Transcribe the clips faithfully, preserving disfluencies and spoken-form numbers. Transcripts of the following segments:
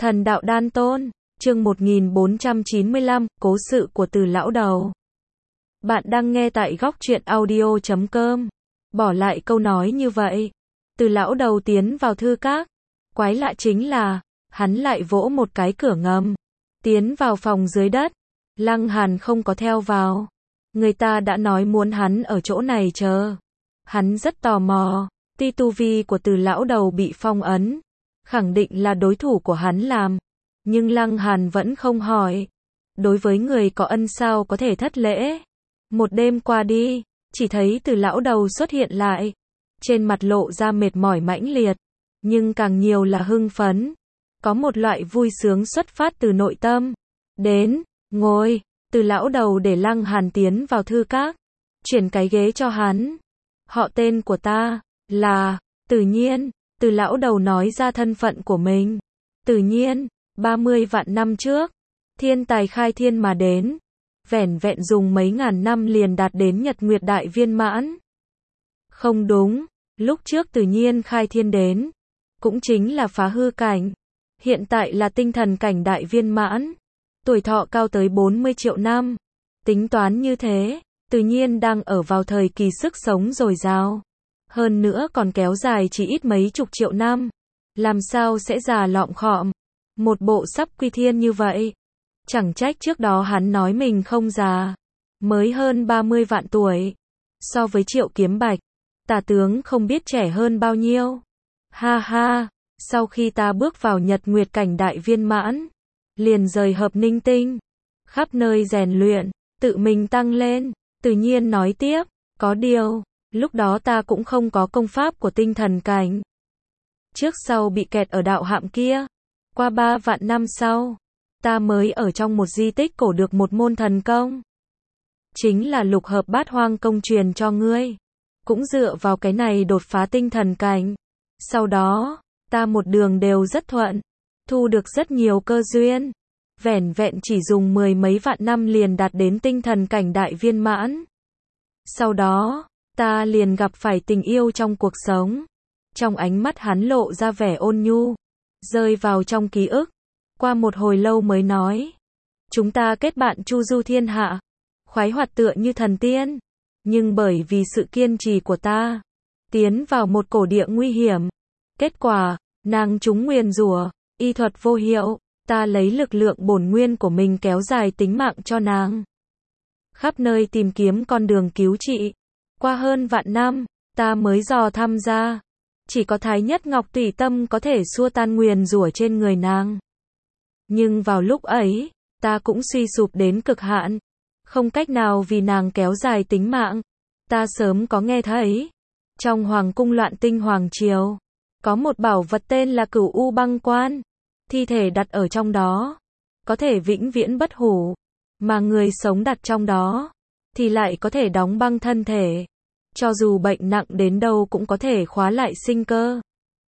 Thần đạo đan tôn, chương một nghìn bốn trăm chín mươi lăm, cố sự của Từ lão đầu. Bạn đang nghe tại góc truyện audio chấm com. Bỏ lại câu nói như vậy, Từ lão đầu tiến vào thư các. Quái lạ chính là, hắn lại vỗ một cái cửa ngầm, tiến vào phòng dưới đất. Lăng Hàn không có theo vào. Người ta đã nói muốn hắn ở chỗ này chờ. Hắn rất tò mò, ti tu vi của Từ lão đầu bị phong ấn, khẳng định là đối thủ của hắn làm. Nhưng Lăng Hàn vẫn không hỏi. Đối với người có ân sao có thể thất lễ. Một đêm qua đi, chỉ thấy Từ lão đầu xuất hiện lại. Trên mặt lộ ra mệt mỏi mãnh liệt, nhưng càng nhiều là hưng phấn. Có một loại vui sướng xuất phát từ nội tâm. Đến, ngồi. Từ lão đầu để Lăng Hàn tiến vào thư các, chuyển cái ghế cho hắn. Họ tên của ta là Từ Nhiên. Từ lão đầu nói ra thân phận của mình. Từ Nhiên, ba mươi vạn năm trước, thiên tài khai thiên mà đến, vẻn vẹn dùng mấy ngàn năm liền đạt đến Nhật Nguyệt đại viên mãn. Không đúng, lúc trước Từ Nhiên khai thiên đến, cũng chính là phá hư cảnh, hiện tại là tinh thần cảnh đại viên mãn, tuổi thọ cao tới bốn mươi triệu năm. Tính toán như thế, Từ Nhiên đang ở vào thời kỳ sức sống dồi dào. Hơn nữa còn kéo dài chỉ ít mấy chục triệu năm. Làm sao sẽ già lọm khọm, một bộ sắp quy thiên như vậy. Chẳng trách trước đó hắn nói mình không già, mới hơn ba mươi vạn tuổi. So với Triệu Kiếm Bạch, tả tướng không biết trẻ hơn bao nhiêu. Ha ha, sau khi ta bước vào Nhật Nguyệt cảnh đại viên mãn, liền rời Hợp Ninh Tinh, khắp nơi rèn luyện, tự mình tăng lên. Tự Nhiên nói tiếp, có điều, lúc đó ta cũng không có công pháp của tinh thần cảnh. Trước sau bị kẹt ở đạo hạm kia. Qua ba vạn năm sau, ta mới ở trong một di tích cổ được một môn thần công. Chính là lục hợp bát hoang công truyền cho ngươi. Cũng dựa vào cái này đột phá tinh thần cảnh. Sau đó, ta một đường đều rất thuận, thu được rất nhiều cơ duyên. Vẻn vẹn chỉ dùng mười mấy vạn năm liền đạt đến tinh thần cảnh đại viên mãn. Sau đó, ta liền gặp phải tình yêu trong cuộc sống. Trong ánh mắt hắn lộ ra vẻ ôn nhu, rơi vào trong ký ức. Qua một hồi lâu mới nói, chúng ta kết bạn chu du thiên hạ, khoái hoạt tựa như thần tiên. Nhưng bởi vì sự kiên trì của ta, tiến vào một cổ địa nguy hiểm. Kết quả, nàng trúng nguyền rủa, y thuật vô hiệu. Ta lấy lực lượng bổn nguyên của mình kéo dài tính mạng cho nàng. Khắp nơi tìm kiếm con đường cứu trị. Qua hơn vạn năm, ta mới dò thăm ra, chỉ có Thái Nhất Ngọc Tùy Tâm có thể xua tan nguyền rủa trên người nàng. Nhưng vào lúc ấy, ta cũng suy sụp đến cực hạn, không cách nào vì nàng kéo dài tính mạng. Ta sớm có nghe thấy, trong Hoàng cung Loạn Tinh Hoàng Triều, có một bảo vật tên là Cửu U Băng Quan, thi thể đặt ở trong đó, có thể vĩnh viễn bất hủ, mà người sống đặt trong đó, thì lại có thể đóng băng thân thể. Cho dù bệnh nặng đến đâu cũng có thể khóa lại sinh cơ.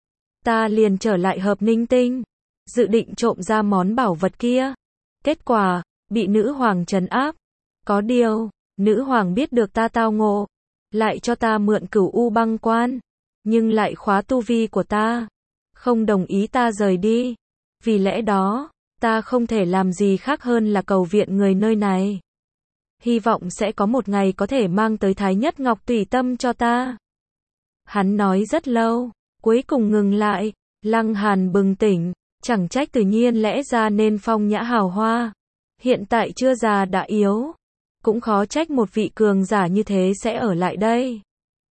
Ta liền trở lại Hợp Ninh Tinh, dự định trộm ra món bảo vật kia. Kết quả, bị nữ hoàng trấn áp. Có điều, nữ hoàng biết được ta tao ngộ, lại cho ta mượn Cửu U Băng Quan, nhưng lại khóa tu vi của ta, không đồng ý ta rời đi. Vì lẽ đó, ta không thể làm gì khác hơn là cầu viện người nơi này. Hy vọng sẽ có một ngày có thể mang tới Thái Nhất Ngọc Tùy Tâm cho ta. Hắn nói rất lâu, cuối cùng ngừng lại. Lăng Hàn bừng tỉnh, chẳng trách Tự Nhiên lẽ ra nên phong nhã hào hoa, hiện tại chưa già đã yếu. Cũng khó trách một vị cường giả như thế sẽ ở lại đây.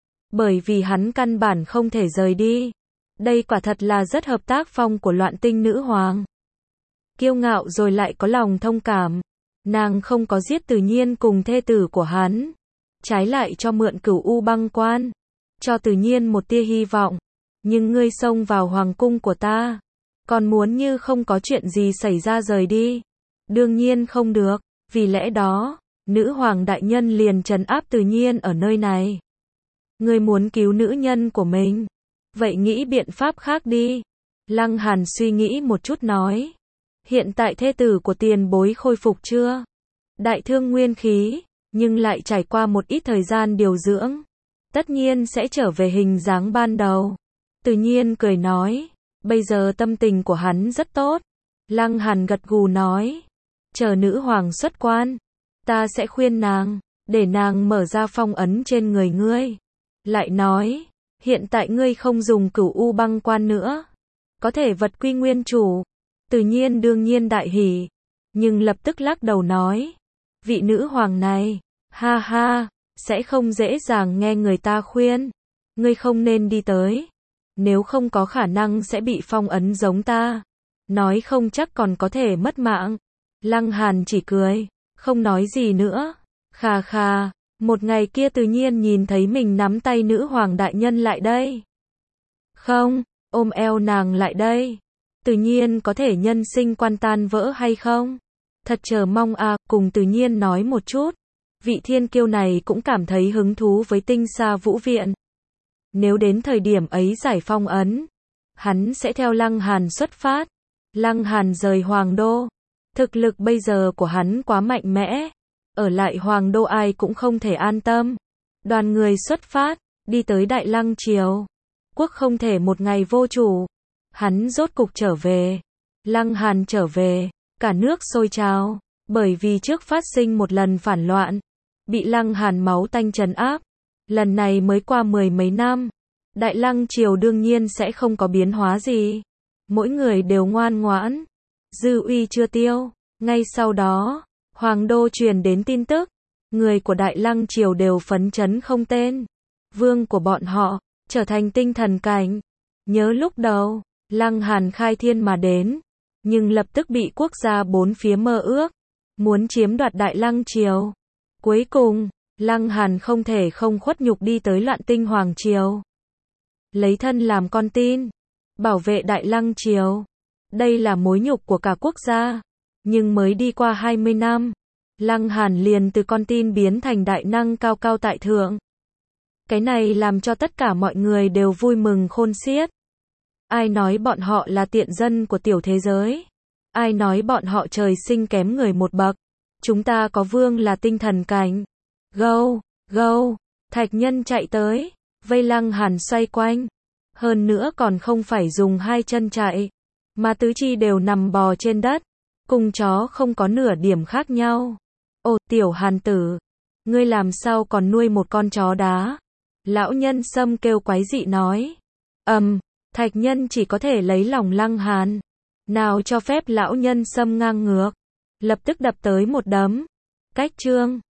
Bởi vì hắn căn bản không thể rời đi. Đây quả thật là rất hợp tác phong của Loạn Tinh nữ hoàng. Kiêu ngạo rồi lại có lòng thông cảm. Nàng không có giết Tự Nhiên cùng thê tử của hắn, trái lại cho mượn Cửu U Băng Quan, cho Tự Nhiên một tia hy vọng. Nhưng ngươi xông vào hoàng cung của ta, còn muốn như không có chuyện gì xảy ra rời đi. Đương nhiên không được, vì lẽ đó, nữ hoàng đại nhân liền trấn áp Tự Nhiên ở nơi này. Ngươi muốn cứu nữ nhân của mình, vậy nghĩ biện pháp khác đi. Lăng Hàn suy nghĩ một chút nói, hiện tại thê tử của tiền bối khôi phục chưa? Đại thương nguyên khí, nhưng lại trải qua một ít thời gian điều dưỡng, tất nhiên sẽ trở về hình dáng ban đầu. Tự Nhiên cười nói, bây giờ tâm tình của hắn rất tốt, Lăng Hàn gật gù nói. Chờ nữ hoàng xuất quan, ta sẽ khuyên nàng, để nàng mở ra phong ấn trên người ngươi. Lại nói, hiện tại ngươi không dùng cửu u băng quan nữa, có thể vật quy nguyên chủ. Từ Nhiên đương nhiên đại hỉ, nhưng lập tức lắc đầu nói, vị nữ hoàng này, ha ha, sẽ không dễ dàng nghe người ta khuyên, ngươi không nên đi tới, nếu không có khả năng sẽ bị phong ấn giống ta, nói không chắc còn có thể mất mạng. Lăng Hàn chỉ cười, không nói gì nữa. Khà khà, một ngày kia Từ Nhiên nhìn thấy mình nắm tay nữ hoàng đại nhân lại đây. Không, ôm eo nàng lại đây. Từ Nhiên có thể nhân sinh quan tan vỡ hay không? Thật chờ mong à, cùng Từ Nhiên nói một chút. Vị thiên kiêu này cũng cảm thấy hứng thú với tinh xa vũ viện. Nếu đến thời điểm ấy giải phong ấn, hắn sẽ theo Lăng Hàn xuất phát. Lăng Hàn rời Hoàng Đô. Thực lực bây giờ của hắn quá mạnh mẽ. Ở lại Hoàng Đô ai cũng không thể an tâm. Đoàn người xuất phát, đi tới Đại Lăng Triều. Quốc không thể một ngày vô chủ. Hắn rốt cục trở về. Lăng Hàn trở về, cả nước sôi trào. Bởi vì trước phát sinh một lần phản loạn, bị Lăng Hàn máu tanh trấn áp. Lần này mới qua mười mấy năm. Đại Lăng Triều đương nhiên sẽ không có biến hóa gì. Mỗi người đều ngoan ngoãn. Dư uy chưa tiêu. Ngay sau đó, Hoàng Đô truyền đến tin tức. Người của Đại Lăng Triều đều phấn chấn không tên. Vương của bọn họ, trở thành tinh thần cảnh. Nhớ lúc đầu, Lăng Hàn khai thiên mà đến. Nhưng lập tức bị quốc gia bốn phía mơ ước. Muốn chiếm đoạt Đại Lăng Triều. Cuối cùng, Lăng Hàn không thể không khuất nhục đi tới Loạn Tinh Hoàng Triều. Lấy thân làm con tin. Bảo vệ Đại Lăng Triều. Đây là mối nhục của cả quốc gia. Nhưng mới đi qua hai mươi năm, Lăng Hàn liền từ con tin biến thành đại năng cao cao tại thượng. Cái này làm cho tất cả mọi người đều vui mừng khôn xiết. Ai nói bọn họ là tiện dân của tiểu thế giới? Ai nói bọn họ trời sinh kém người một bậc? Chúng ta có vương là tinh thần cảnh. Gâu, gâu, thạch nhân chạy tới, vây Lăng Hàn xoay quanh. Hơn nữa còn không phải dùng hai chân chạy, mà tứ chi đều nằm bò trên đất. Cùng chó không có nửa điểm khác nhau. Ồ, tiểu Hàn tử, ngươi làm sao còn nuôi một con chó đá? Lão nhân Sâm kêu quái dị nói. Ầm, um, thạch nhân chỉ có thể lấy lòng Lăng Hàn. Nào cho phép lão nhân Sâm ngang ngược. Lập tức đập tới một đấm. Cách trương.